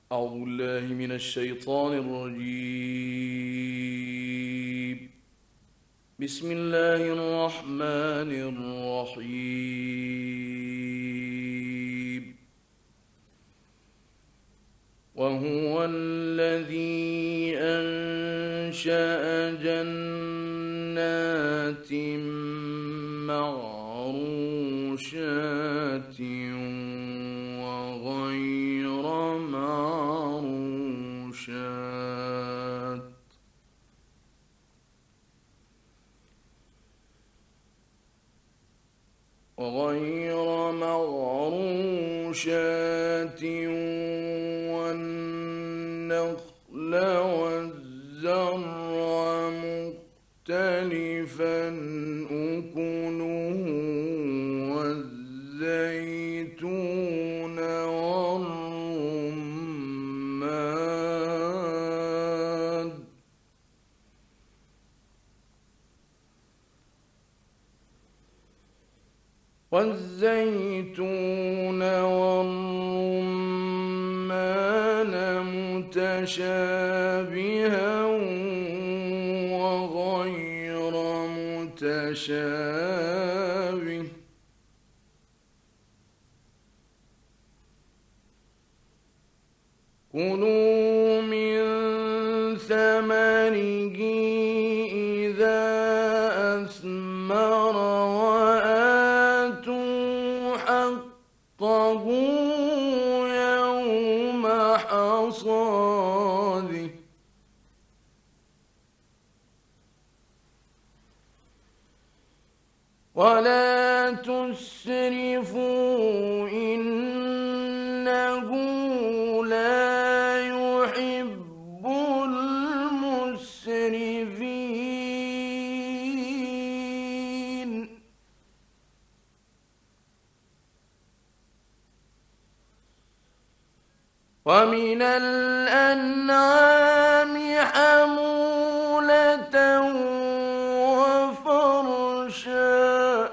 أعوذ بالله من الشيطان الرجيم. بسم الله الرحمن الرحيم. وهو الذي أنشأ جنات معروشات وغير معروشات والنخل والزرع مختلفا أكله والزيتون والرمان متشابها وغير متشابه كلوا من ثمره إذا أثمر وآتوا حقه يوم حصاده ولا تسرفوا إنه لا يحب المسرفين ومن الأنعام حمولة وفرشا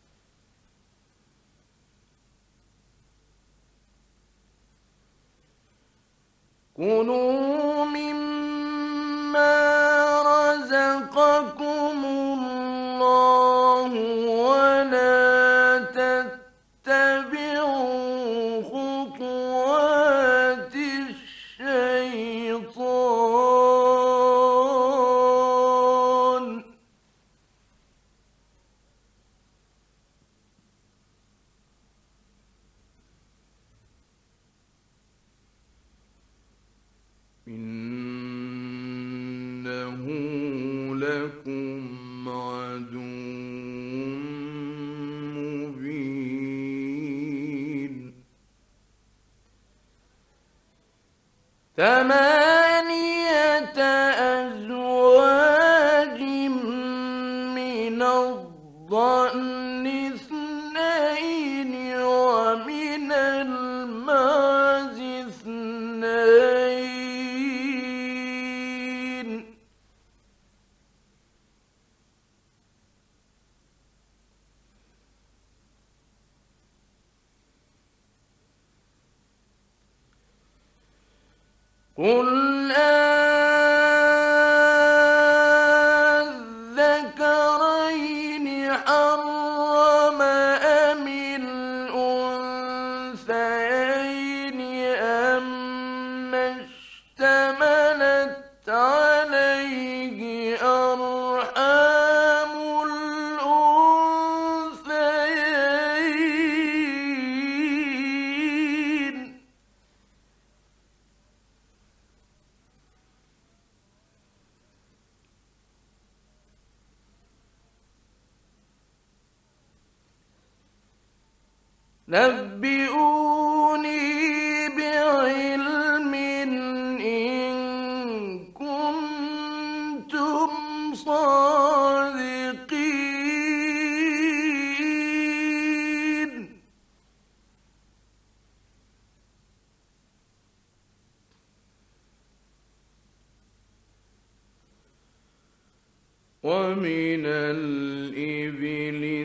كلوا مما رزقكم الله ولا تتبعوا خطوات الشيطان إنه لكم عدو مبين ثمانية أزواج من الضأن اثنين ومن المعز اثنين قل أذكرين حرم أم الأنثيين أما اشتملت عليه أرحام الأنثيين نبئوني بعلم إن كنتم صادقين ومن الإبل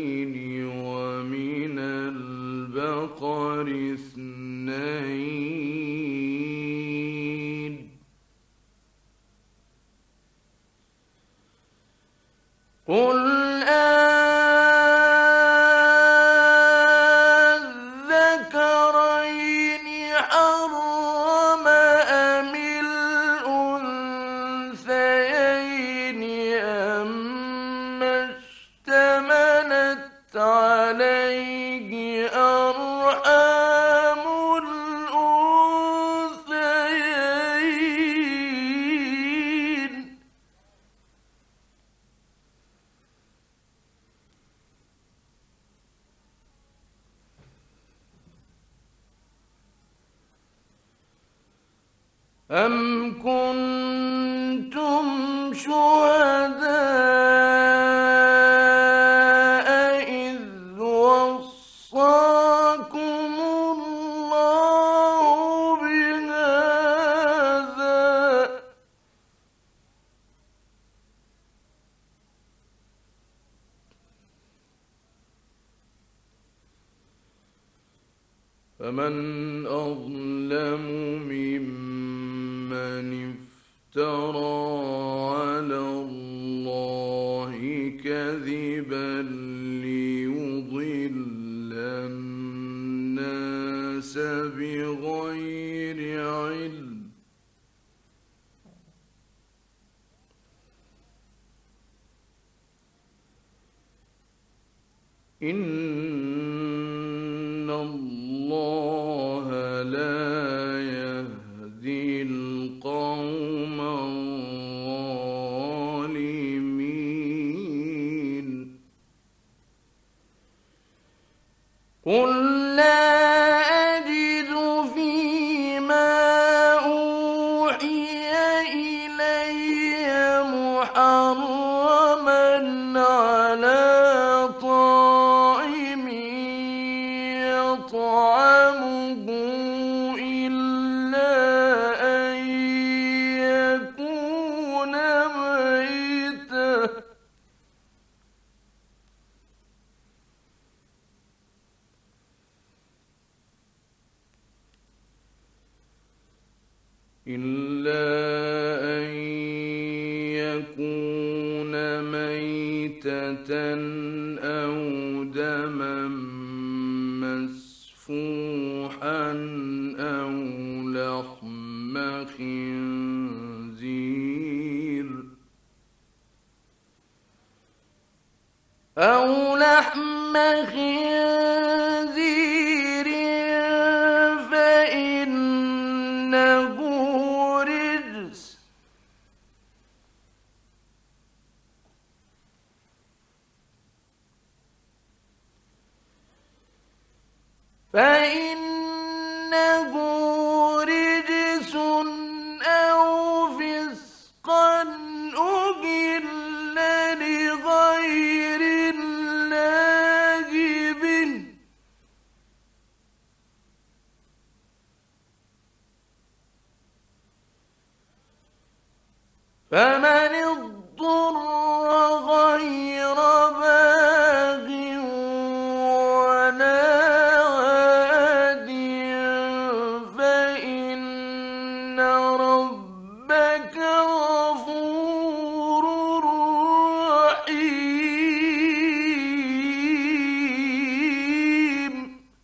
اثنين ومن البقر اثنين أم كنتم شهداء إذ وصاكم الله بهذا فمن أظلم ممن افترى على الله كذبا ليضل الناس بغير علم إن الله لا يهدي القوم الظالمين قل لا أجد فيما أوحي إلي محرما على طاعم يطعمه إلا أن يكون ميتا أو دما مسفوحا أو لحم خنزير فإنه رجس أو فسقا أهل لغير الله به فمن اضطر غير باغ ولا عاد فإن ربك غفور رحيم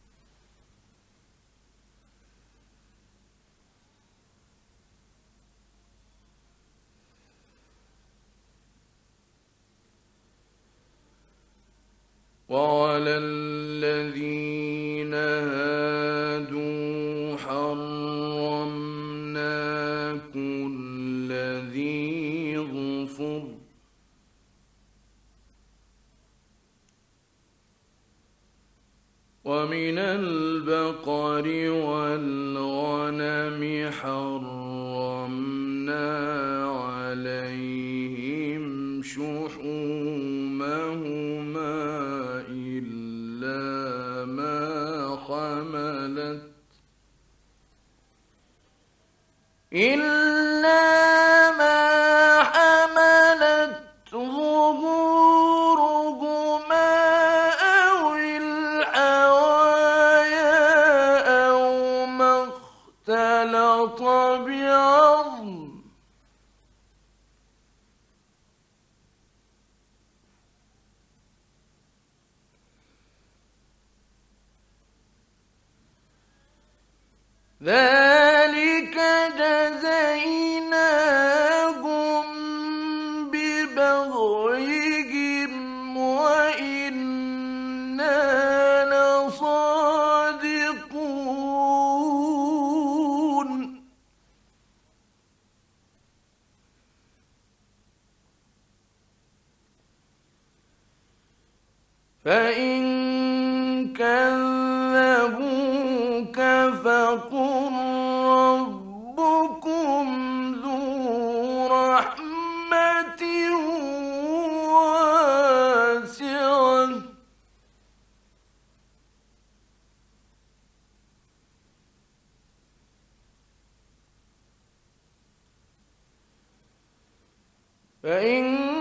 وعلى الذين هادوا حرمنا كل ذي ظفر ومن البقر والغنم حرمنا عليهم شحومهما إلا ما حملت ظهورهما أو الحوايا أو ما اختلط بعظم ذلك جزيناهم ببغيهم وإنا لصادقون فإن كذبوك فقل ربكم فإن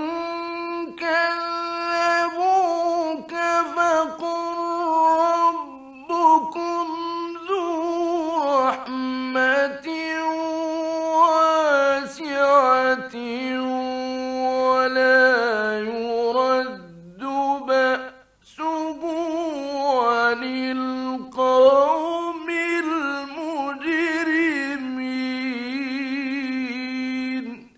كذبوك فقل ربكم ذو رحمة واسعة ولا يرد بأسه عن القوم المجرمين.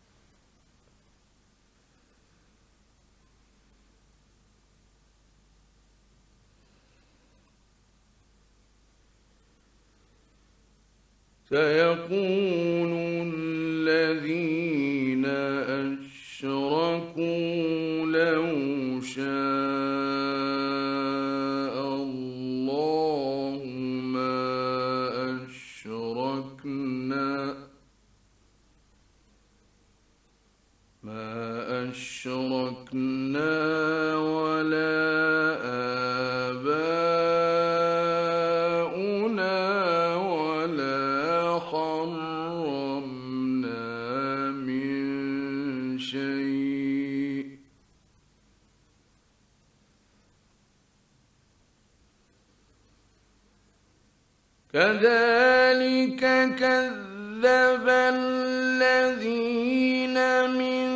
سيقول الذين أشركوا لو شاء الله ما أشركنا ولا آباؤنا ولا حرمنا من شيء كذلك كذب الذين من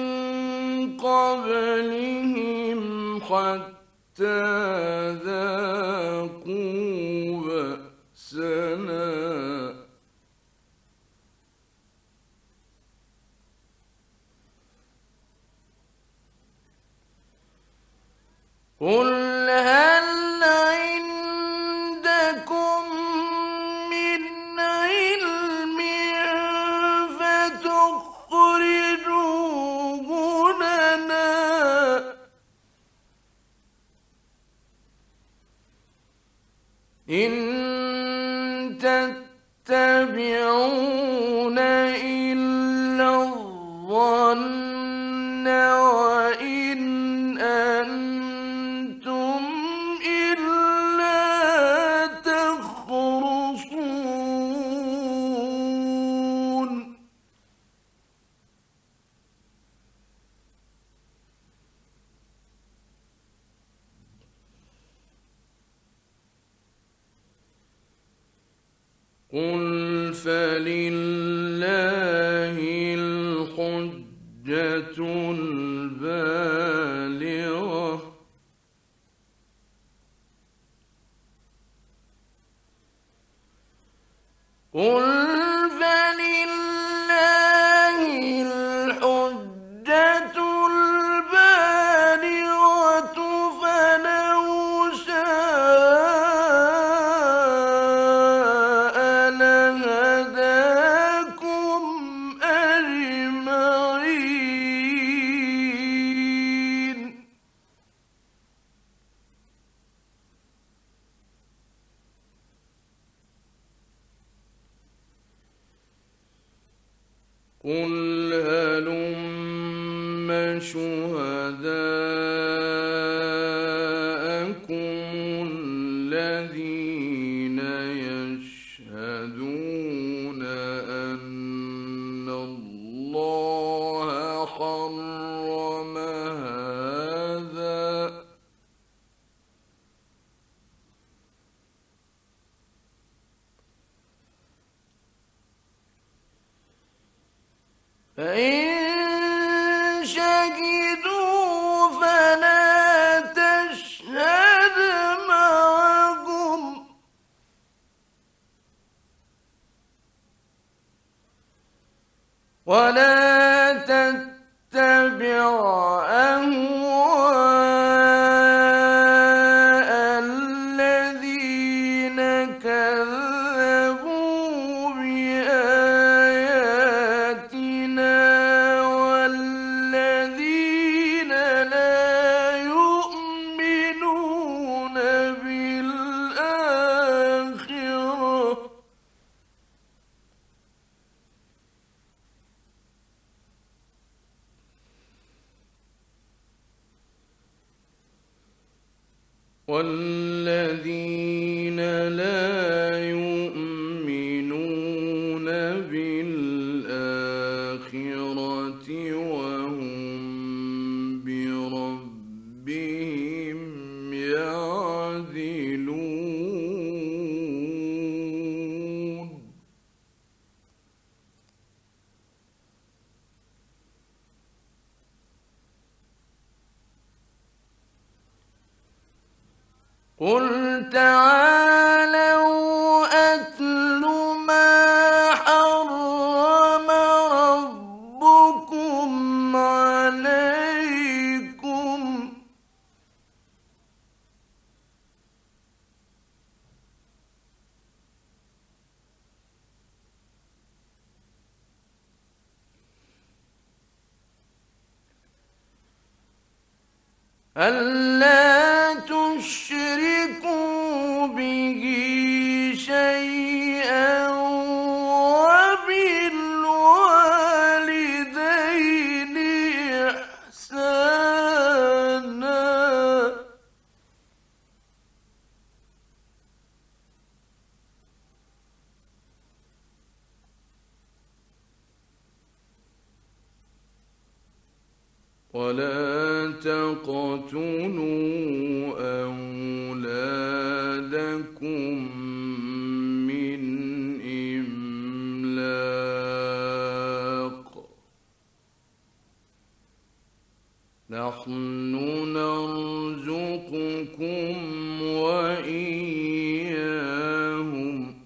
قبلهم حتى ذاقوا بأسنا. قل هل عندكم من علم فتخرجوه لنا إن تتبعون إلا الظن وإن أنتم إلا تخرصون. قل فلله الحجة البالغة قل فلله الحجة البالغة فلو شاء لهداكم أجمعين. قل هلم شهداءكم الذين يشهدون أن الله حرم هذا فإن شهدوا فلا تشهد معهم ولا تتبع أهواء الذين كذبوا بآياتنا والذين لا يؤمنون بالآخرة والذين لا يؤمنون بالآخرة وهم قل تعالوا أتل ما حرم ربكم عليكم ألا تشركوا به شيئا وبالوالدين إحسانا ولا تقتلوا أولادكم من إملاق نحن نرزقكم وإياهم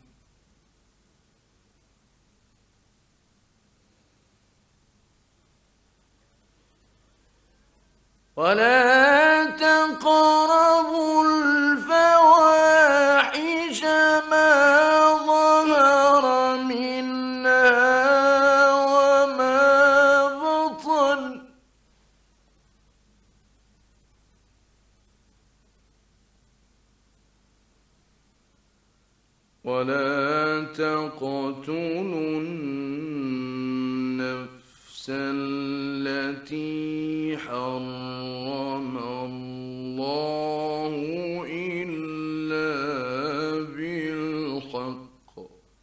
ولا تقربوا الفواحش ما ظهر منها وما بطن ولا تقتلوا النفس التي حرم الله إلا بالحق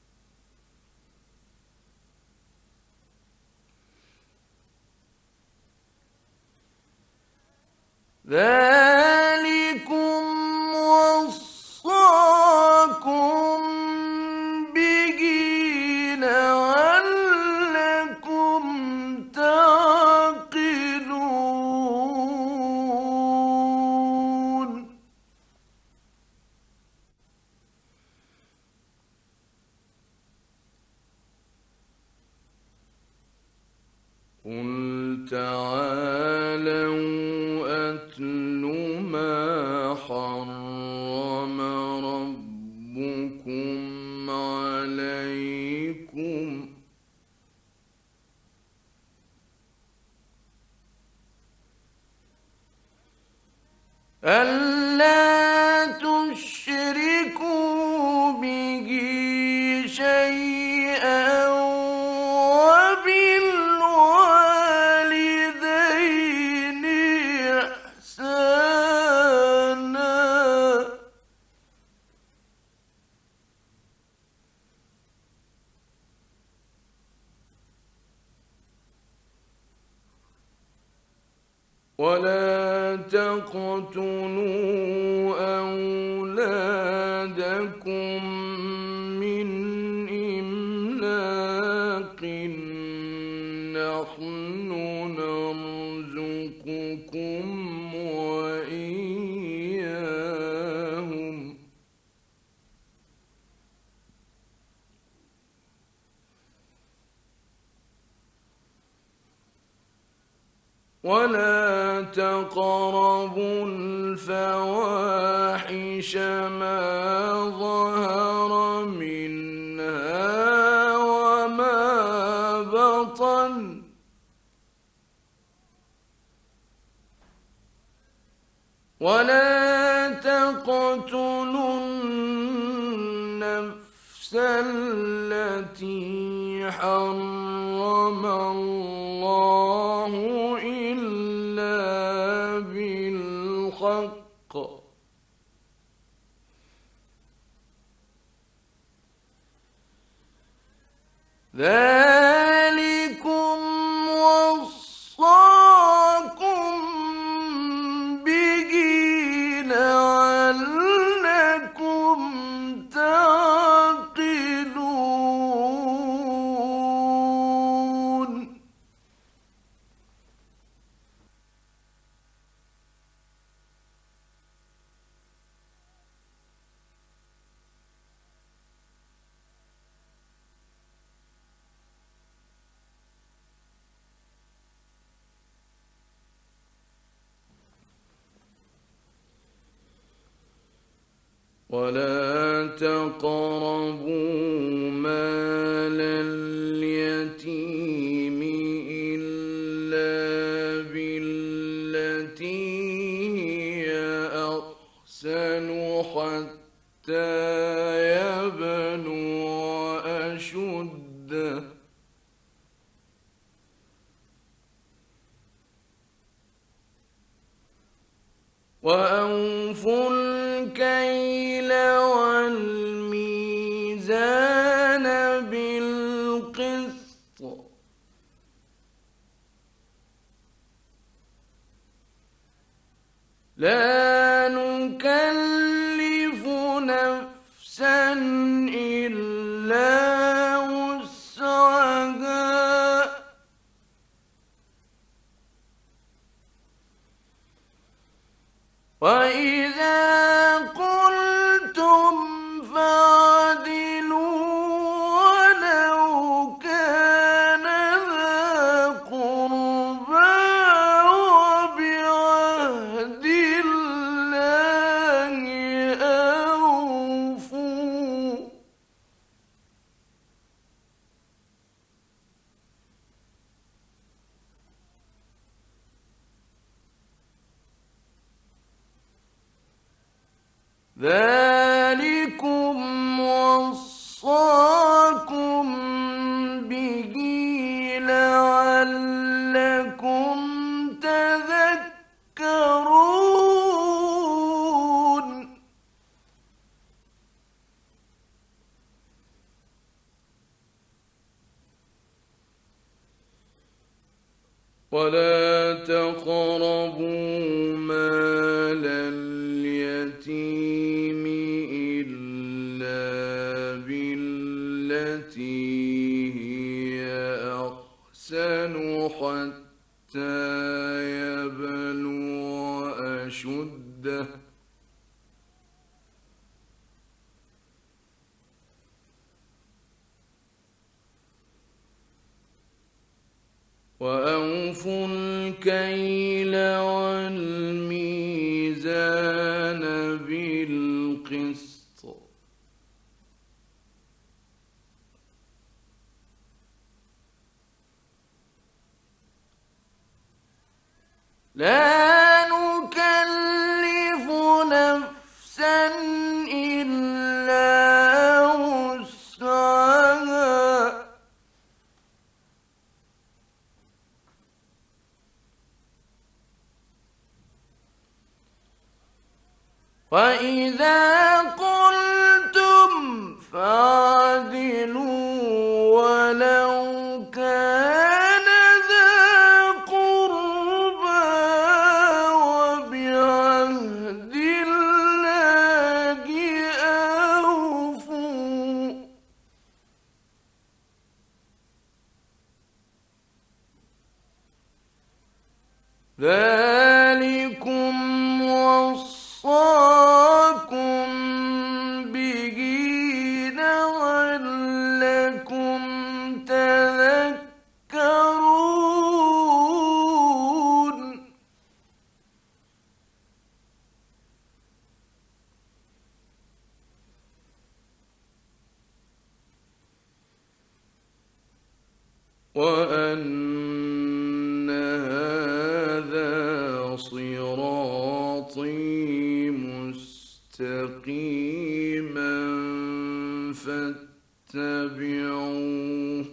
ذلكم وصاكم به لعلكم تعقلون قل تعالوا أتل ما حرم ربكم عليكم ألا تشركوا به شيئا وبالوالدين إحسانا ولا تقتلوا أولادكم من إملاق نحن نرزقكم وإياهم ولا تقربوا الفواحش ما ظهر منها وما بطن ولا تقتلوا النفس التي حرم الله إلا بالحق ذلكم وصاكم به لعلكم تعقلون ولا تقربوا مال اليتيم إلا بالتي هي أحسن حتى يبلغ أشده وأوفوا الكيل والميزان بالقسط لا نكلف نفسا إلا وسعها وإذا قلتم فاعدلوا ولو كان ذا قربى وبعهد الله أوفوا ذلكم وصاكم به لعلكم تذكرون ولا تقربوا مال اليتيم إلا بالتي هي أحسن حتى يبلغ أشده وأوفوا الكيل والميزان بالقسط لا نكلف نفسا إلا وسعها وإذا قلتم فاعدلوا ولو كان ذا قربى وبعهد الله أوفوا ذلكم وصاكم به لعلكم تذكرون وأن هذا صراطي مستقيما فاتبعوه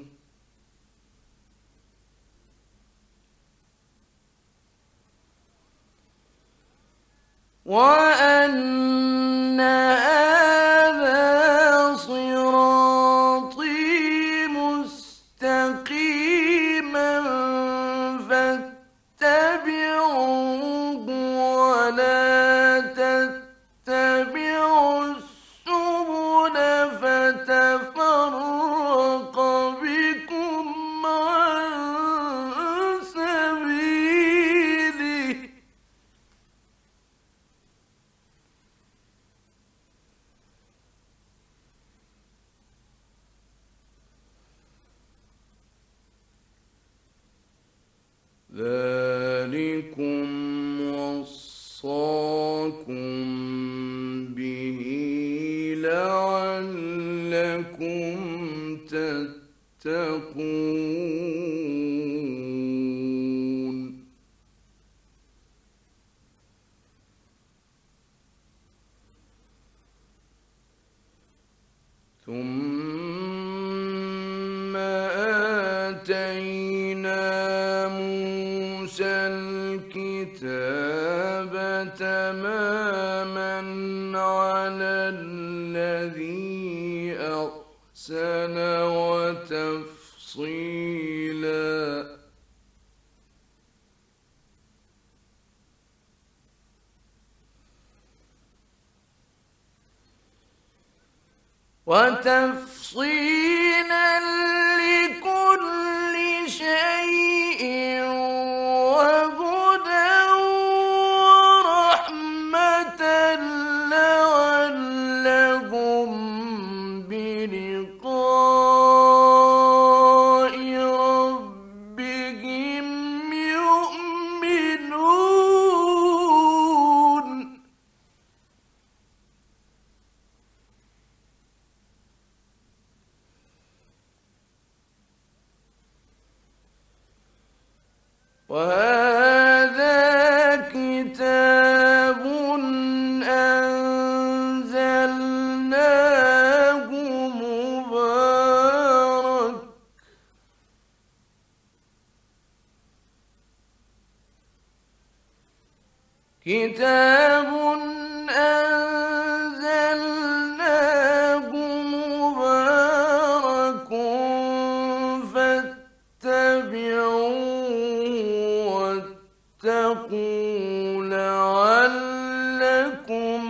وأن هذا صراطي مستقيما فاتبعوه ولا تتبعوا السبل فتفرق بكم عن سبيله ذلكم وصاكم به تتقون ثم آتينا موسى الكتاب تماما على الذي أحسن وتفصيلا لكل شيء وهدى ورحمة لعلهم بلقاء ربهم يؤمنون وهذا كتاب أنزلناه مبارك كتاب أنزلناه مبارك فاتبعوه واتقوا لعلكم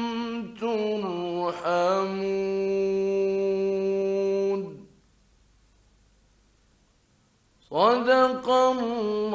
ترحمون صدق الله